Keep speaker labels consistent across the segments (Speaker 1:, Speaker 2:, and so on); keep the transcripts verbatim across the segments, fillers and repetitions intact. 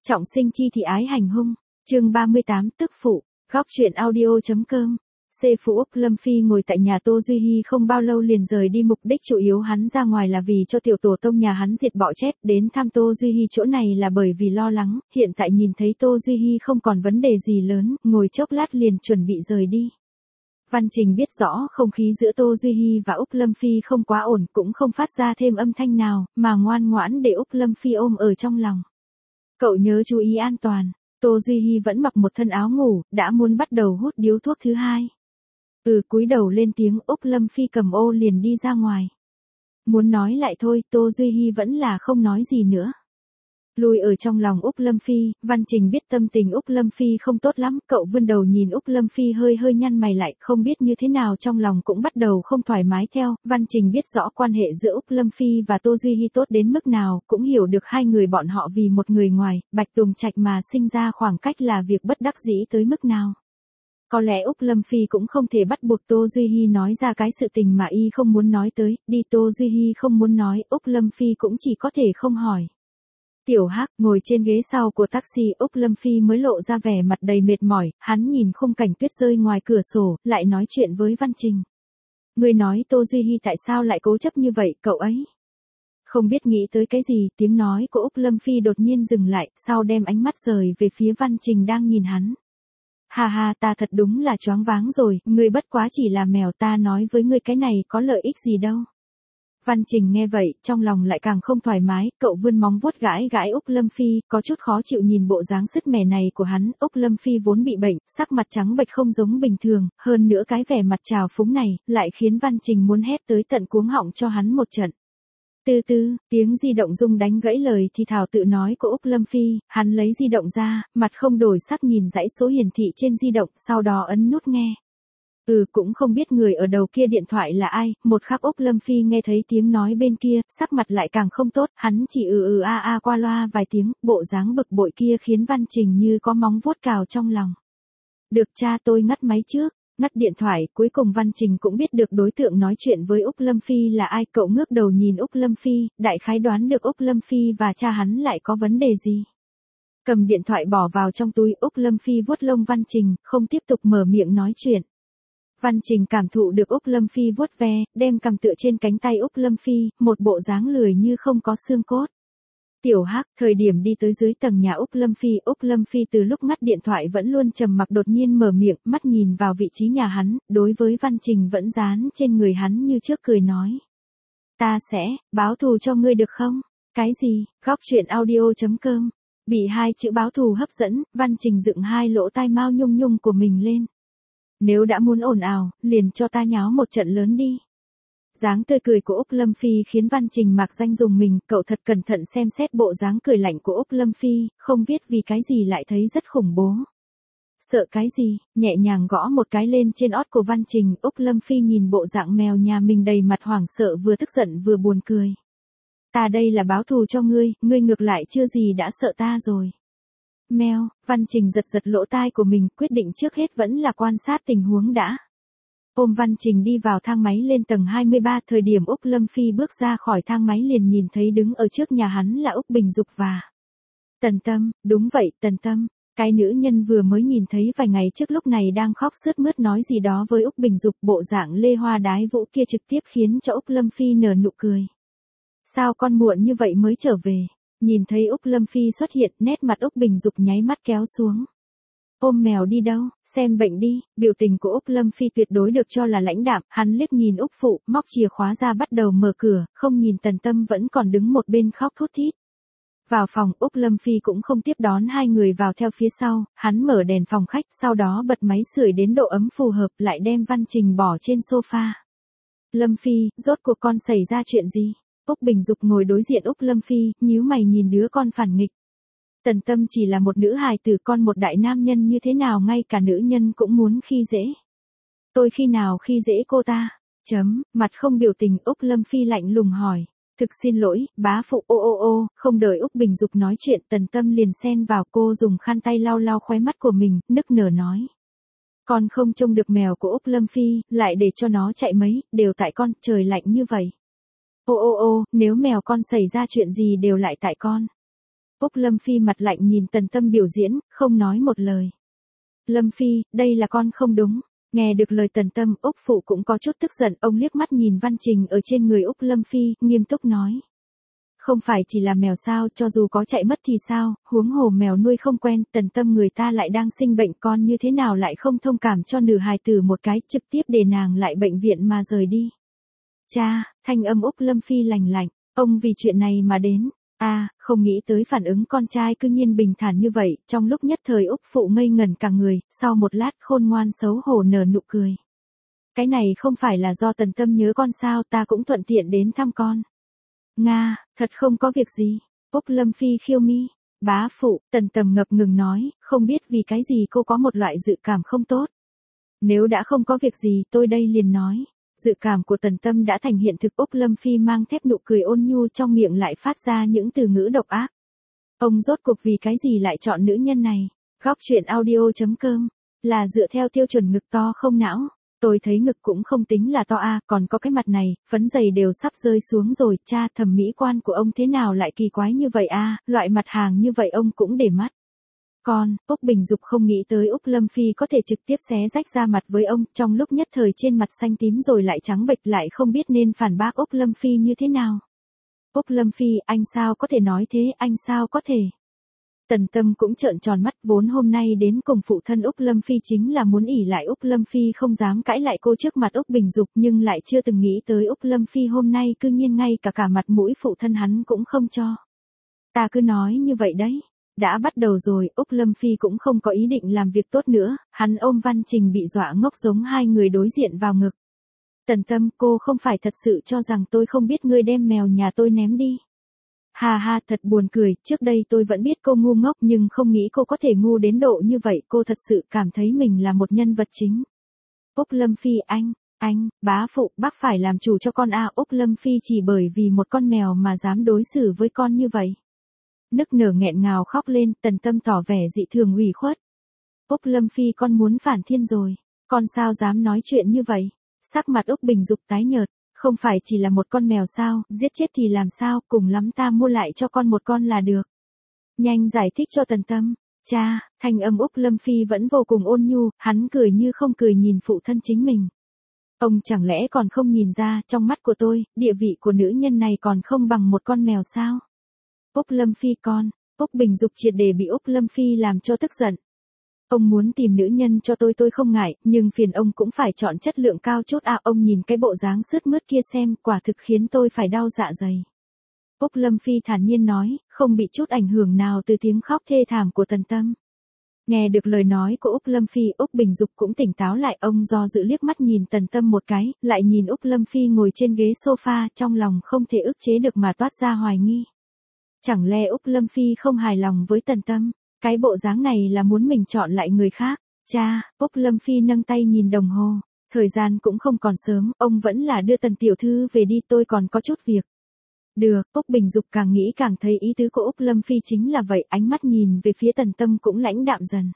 Speaker 1: Trọng sinh chi thị ái hành hung, chương ba mươi tám tức phụ, góc truyện audio.com. C Phụ Úc Lâm Phi ngồi tại nhà Tô Duy Hi không bao lâu liền rời đi, mục đích chủ yếu hắn ra ngoài là vì cho tiểu tổ tông nhà hắn diệt bọ chết, đến thăm Tô Duy Hi chỗ này là bởi vì lo lắng, hiện tại nhìn thấy Tô Duy Hi không còn vấn đề gì lớn, ngồi chốc lát liền chuẩn bị rời đi. Văn Trình biết rõ không khí giữa Tô Duy Hi và Úc Lâm Phi không quá ổn, cũng không phát ra thêm âm thanh nào, mà ngoan ngoãn để Úc Lâm Phi ôm ở trong lòng. Cậu nhớ chú ý an toàn. Tô Duy Hi vẫn mặc một thân áo ngủ, đã muốn bắt đầu hút điếu thuốc thứ hai. Ừ, cúi đầu lên tiếng. Úc Lâm Phi cầm ô liền đi ra ngoài. Muốn nói lại thôi, Tô Duy Hi vẫn là không nói gì nữa. Lùi ở trong lòng Úc Lâm Phi, Văn Trình biết tâm tình Úc Lâm Phi không tốt lắm, cậu vươn đầu nhìn Úc Lâm Phi hơi hơi nhăn mày lại, không biết như thế nào trong lòng cũng bắt đầu không thoải mái theo. Văn Trình biết rõ quan hệ giữa Úc Lâm Phi và Tô Duy Hi tốt đến mức nào, cũng hiểu được hai người bọn họ vì một người ngoài, Bạch Tùng Trạch mà sinh ra khoảng cách là việc bất đắc dĩ tới mức nào. Có lẽ Úc Lâm Phi cũng không thể bắt buộc Tô Duy Hi nói ra cái sự tình mà y không muốn nói tới, đi Tô Duy Hi không muốn nói, Úc Lâm Phi cũng chỉ có thể không hỏi. Tiểu Hắc ngồi trên ghế sau của taxi, Úc Lâm Phi mới lộ ra vẻ mặt đầy mệt mỏi, hắn nhìn khung cảnh tuyết rơi ngoài cửa sổ, lại nói chuyện với Văn Trình. Người nói Tô Duy Hi tại sao lại cố chấp như vậy, cậu ấy? Không biết nghĩ tới cái gì, tiếng nói của Úc Lâm Phi đột nhiên dừng lại, sau đem ánh mắt rời về phía Văn Trình đang nhìn hắn. Hà hà, ta thật đúng là choáng váng rồi, ngươi bất quá chỉ là mèo, ta nói với ngươi cái này có lợi ích gì đâu. Văn Trình nghe vậy, trong lòng lại càng không thoải mái, cậu vươn móng vuốt gãi gãi Úc Lâm Phi, có chút khó chịu nhìn bộ dáng sứt mẻ này của hắn. Úc Lâm Phi vốn bị bệnh, sắc mặt trắng bệch không giống bình thường, hơn nữa cái vẻ mặt trào phúng này, lại khiến Văn Trình muốn hét tới tận cuống họng cho hắn một trận. Từ từ, tiếng di động rung đánh gãy lời thì thào tự nói của Úc Lâm Phi, hắn lấy di động ra, mặt không đổi sắc nhìn dãy số hiển thị trên di động, sau đó ấn nút nghe. Ừ, cũng không biết người ở đầu kia điện thoại là ai, một khắc Úc Lâm Phi nghe thấy tiếng nói bên kia, sắc mặt lại càng không tốt, hắn chỉ ừ ừ a a qua loa vài tiếng, bộ dáng bực bội kia khiến Văn Trình như có móng vuốt cào trong lòng. Được cha, tôi ngắt máy trước. Ngắt điện thoại, cuối cùng Văn Trình cũng biết được đối tượng nói chuyện với Úc Lâm Phi là ai, cậu ngước đầu nhìn Úc Lâm Phi, đại khái đoán được Úc Lâm Phi và cha hắn lại có vấn đề gì. Cầm điện thoại bỏ vào trong túi, Úc Lâm Phi vuốt lông Văn Trình, không tiếp tục mở miệng nói chuyện. Văn Trình cảm thụ được Úc Lâm Phi vuốt ve, đem cằm tựa trên cánh tay Úc Lâm Phi, một bộ dáng lười như không có xương cốt. Tiểu Hắc, thời điểm đi tới dưới tầng nhà Úc Lâm Phi, Úc Lâm Phi từ lúc ngắt điện thoại vẫn luôn trầm mặc, đột nhiên mở miệng, mắt nhìn vào vị trí nhà hắn, đối với Văn Trình vẫn dán trên người hắn như trước cười nói. Ta sẽ, báo thù cho ngươi được không? Cái gì? Góc truyện audio.com. Bị hai chữ báo thù hấp dẫn, Văn Trình dựng hai lỗ tai mao nhung nhung của mình lên. Nếu đã muốn ồn ào, liền cho ta nháo một trận lớn đi. Dáng tươi cười của Úc Lâm Phi khiến Văn Trình mạc danh dùng mình, cậu thật cẩn thận xem xét bộ dáng cười lạnh của Úc Lâm Phi, không biết vì cái gì lại thấy rất khủng bố. Sợ cái gì? Nhẹ nhàng gõ một cái lên trên ót của Văn Trình, Úc Lâm Phi nhìn bộ dạng mèo nhà mình đầy mặt hoảng sợ, vừa tức giận vừa buồn cười. Ta đây là báo thù cho ngươi, ngươi ngược lại chưa gì đã sợ ta rồi. Mèo, Văn Trình giật giật lỗ tai của mình, quyết định trước hết vẫn là quan sát tình huống đã. Ôm Văn Trình đi vào thang máy lên tầng hai mươi ba, thời điểm Úc Lâm Phi bước ra khỏi thang máy liền nhìn thấy đứng ở trước nhà hắn là Úc Bình Dục và Tần Tâm. Đúng vậy, Tần Tâm, cái nữ nhân vừa mới nhìn thấy vài ngày trước lúc này đang khóc sướt mướt nói gì đó với Úc Bình Dục, bộ dạng lê hoa đái vũ kia trực tiếp khiến cho Úc Lâm Phi nở nụ cười. Sao con muộn như vậy mới trở về? Nhìn thấy Úc Lâm Phi xuất hiện, nét mặt Úc Bình Dục nháy mắt kéo xuống. Ôm mèo đi đâu, xem bệnh đi. Biểu tình của Úc Lâm Phi tuyệt đối được cho là lãnh đạm, hắn liếc nhìn Úc phụ, móc chìa khóa ra bắt đầu mở cửa, không nhìn Tần Tâm vẫn còn đứng một bên khóc thút thít. Vào phòng, Úc Lâm Phi cũng không tiếp đón hai người vào theo phía sau, hắn mở đèn phòng khách, sau đó bật máy sưởi đến độ ấm phù hợp, lại đem Văn Trình bỏ trên sofa. Lâm Phi, rốt cuộc con xảy ra chuyện gì? Úc Bình Dục ngồi đối diện Úc Lâm Phi, nhíu mày nhìn đứa con phản nghịch. Tần Tâm chỉ là một nữ hài tử, con một đại nam nhân như thế nào ngay cả nữ nhân cũng muốn khi dễ. Tôi khi nào khi dễ cô ta? Chấm, mặt không biểu tình, Úc Lâm Phi lạnh lùng hỏi. Thực xin lỗi, bá phụ, ô ô ô, không đợi Úc Bình Dục nói chuyện, Tần Tâm liền xen vào, cô dùng khăn tay lau lau khóe mắt của mình, nức nở nói. Con không trông được mèo của Úc Lâm Phi, lại để cho nó chạy mấy, đều tại con, trời lạnh như vậy. Ô ô ô, nếu mèo con xảy ra chuyện gì đều lại tại con. Úc Lâm Phi mặt lạnh nhìn Tần Tâm biểu diễn, không nói một lời. Lâm Phi, đây là con không đúng. Nghe được lời Tần Tâm, Úc Phụ cũng có chút tức giận, ông liếc mắt nhìn Văn Trình ở trên người Úc Lâm Phi, nghiêm túc nói. Không phải chỉ là mèo sao, cho dù có chạy mất thì sao, huống hồ mèo nuôi không quen, Tần Tâm người ta lại đang sinh bệnh, con như thế nào lại không thông cảm cho nữ hài tử một cái, trực tiếp để nàng lại bệnh viện mà rời đi. Cha, thanh âm Úc Lâm Phi lành lạnh, ông vì chuyện này mà đến. A, à, không nghĩ tới phản ứng con trai cư nhiên bình thản như vậy, trong lúc nhất thời Úc Phụ ngây ngẩn cả người, sau một lát khôn ngoan xấu hổ nở nụ cười. Cái này không phải là do Tần Tâm nhớ con sao, ta cũng thuận tiện đến thăm con. Nga, thật không có việc gì. Úc Lâm Phi khiêu mi. Bá phụ, Tần Tầm ngập ngừng nói, không biết vì cái gì cô có một loại dự cảm không tốt. Nếu đã không có việc gì tôi đây liền nói. Dự cảm của Tần Tâm đã thành hiện thực. Úc Lâm Phi mang thép nụ cười ôn nhu, trong miệng lại phát ra những từ ngữ độc ác. Ông rốt cuộc vì cái gì lại chọn nữ nhân này? Góc truyện audio.com là dựa theo tiêu chuẩn ngực to không não. Tôi thấy ngực cũng không tính là to a, à, còn có cái mặt này, phấn dày đều sắp rơi xuống rồi, cha, thẩm mỹ quan của ông thế nào lại kỳ quái như vậy a, à, loại mặt hàng như vậy ông cũng để mắt. Con, Úc Bình Dục không nghĩ tới Úc Lâm Phi có thể trực tiếp xé rách ra mặt với ông, trong lúc nhất thời trên mặt xanh tím rồi lại trắng bệch, lại không biết nên phản bác Úc Lâm Phi như thế nào. Úc Lâm Phi, anh sao có thể nói thế, anh sao có thể. Tần Tâm cũng trợn tròn mắt, vốn hôm nay đến cùng phụ thân Úc Lâm Phi chính là muốn ỷ lại Úc Lâm Phi không dám cãi lại cô trước mặt Úc Bình Dục, nhưng lại chưa từng nghĩ tới Úc Lâm Phi hôm nay cư nhiên ngay cả cả mặt mũi phụ thân hắn cũng không cho. Ta cứ nói như vậy đấy. Đã bắt đầu rồi, Úc Lâm Phi cũng không có ý định làm việc tốt nữa, hắn ôm Văn Trình bị dọa ngốc giống hai người đối diện vào ngực. Tần Tâm, cô không phải thật sự cho rằng tôi không biết ngươi đem mèo nhà tôi ném đi. Hà ha, thật buồn cười, trước đây tôi vẫn biết cô ngu ngốc nhưng không nghĩ cô có thể ngu đến độ như vậy, cô thật sự cảm thấy mình là một nhân vật chính. Úc Lâm Phi, anh, anh, bá phụ, bác phải làm chủ cho con a. Úc Lâm Phi chỉ bởi vì một con mèo mà dám đối xử với con như vậy. Nức nở nghẹn ngào khóc lên, Tần Tâm tỏ vẻ dị thường ủy khuất. Úc Lâm Phi, con muốn phản thiên rồi, con sao dám nói chuyện như vậy? Sắc mặt Úc Bình Dục tái nhợt. Không phải chỉ là một con mèo sao, giết chết thì làm sao, cùng lắm ta mua lại cho con một con là được. Nhanh giải thích cho Tần Tâm. Cha, thanh âm Úc Lâm Phi vẫn vô cùng ôn nhu, hắn cười như không cười nhìn phụ thân chính mình. Ông chẳng lẽ còn không nhìn ra, trong mắt của tôi, địa vị của nữ nhân này còn không bằng một con mèo sao? Úc Lâm Phi con, Úc Bình Dục triệt để bị Úc Lâm Phi làm cho tức giận. Ông muốn tìm nữ nhân cho tôi tôi không ngại, nhưng phiền ông cũng phải chọn chất lượng cao chút à. Ông nhìn cái bộ dáng sướt mướt kia xem, quả thực khiến tôi phải đau dạ dày. Úc Lâm Phi thản nhiên nói, không bị chút ảnh hưởng nào từ tiếng khóc thê thảm của Tần Tâm. Nghe được lời nói của Úc Lâm Phi, Úc Bình Dục cũng tỉnh táo lại, ông do dự liếc mắt nhìn Tần Tâm một cái, lại nhìn Úc Lâm Phi ngồi trên ghế sofa, trong lòng không thể ức chế được mà toát ra hoài nghi. Chẳng lẽ Úc Lâm Phi không hài lòng với Tần Tâm? Cái bộ dáng này là muốn mình chọn lại người khác. Cha, Úc Lâm Phi nâng tay nhìn đồng hồ. Thời gian cũng không còn sớm, ông vẫn là đưa Tần tiểu thư về đi, tôi còn có chút việc. Được, Úc Bình Dục càng nghĩ càng thấy ý tứ của Úc Lâm Phi chính là vậy, ánh mắt nhìn về phía Tần Tâm cũng lãnh đạm dần.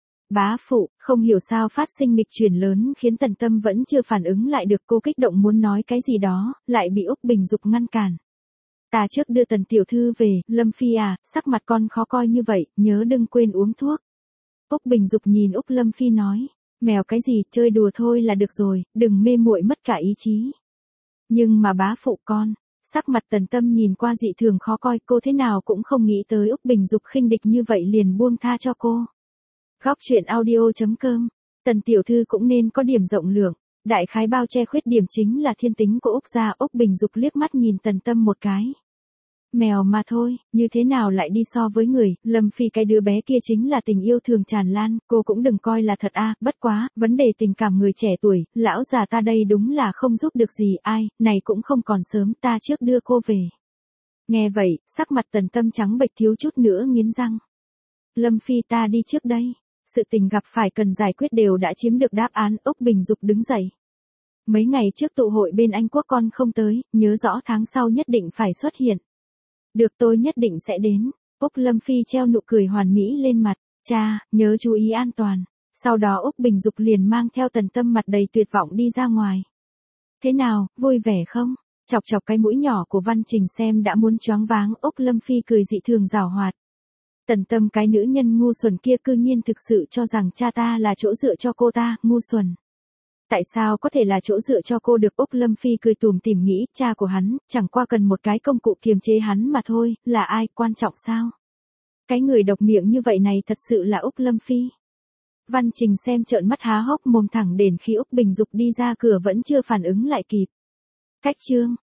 Speaker 1: Bá phụ, không hiểu sao phát sinh nghịch chuyển lớn khiến Tần Tâm vẫn chưa phản ứng lại được, cô kích động muốn nói cái gì đó, lại bị Úc Bình Dục ngăn cản. Ta trước đưa Tần tiểu thư về, Lâm Phi à, sắc mặt con khó coi như vậy, nhớ đừng quên uống thuốc. Úc Bình Dục nhìn Úc Lâm Phi nói, mèo cái gì, chơi đùa thôi là được rồi, đừng mê muội mất cả ý chí. Nhưng mà bá phụ con, sắc mặt Tần Tâm nhìn qua dị thường khó coi, cô thế nào cũng không nghĩ tới Úc Bình Dục khinh địch như vậy liền buông tha cho cô. Góc truyện audio.com, Tần tiểu thư cũng nên có điểm rộng lượng. Đại khái bao che khuyết điểm chính là thiên tính của Úc gia. Úc Bình Dục liếc mắt nhìn Tần Tâm một cái. Mèo mà thôi, như thế nào lại đi so với người, Lâm Phi cái đứa bé kia chính là tình yêu thường tràn lan, cô cũng đừng coi là thật a. À, bất quá, vấn đề tình cảm người trẻ tuổi, lão già ta đây đúng là không giúp được gì ai, này cũng không còn sớm, ta trước đưa cô về. Nghe vậy, sắc mặt Tần Tâm trắng bệch thiếu chút nữa nghiến răng. Lâm Phi ta đi trước đây. Sự tình gặp phải cần giải quyết đều đã chiếm được đáp án. Úc Bình Dục đứng dậy. Mấy ngày trước tụ hội bên Anh Quốc con không tới, nhớ rõ tháng sau nhất định phải xuất hiện. Được, tôi nhất định sẽ đến. Úc Lâm Phi treo nụ cười hoàn mỹ lên mặt. Cha, nhớ chú ý an toàn. Sau đó Úc Bình Dục liền mang theo Tần Tâm mặt đầy tuyệt vọng đi ra ngoài. Thế nào, vui vẻ không? Chọc chọc cái mũi nhỏ của Văn Trình xem đã muốn choáng váng, Úc Lâm Phi cười dị thường giảo hoạt. Tần Tâm cái nữ nhân ngu xuẩn kia cư nhiên thực sự cho rằng cha ta là chỗ dựa cho cô ta, ngu xuẩn. Tại sao có thể là chỗ dựa cho cô được? Úc Lâm Phi cười tủm tỉm nghĩ, cha của hắn, chẳng qua cần một cái công cụ kiềm chế hắn mà thôi, là ai, quan trọng sao? Cái người độc miệng như vậy này thật sự là Úc Lâm Phi. Văn Trình xem trợn mắt há hốc mồm thẳng đến khi Úc Bình Dục đi ra cửa vẫn chưa phản ứng lại kịp. Cách chương.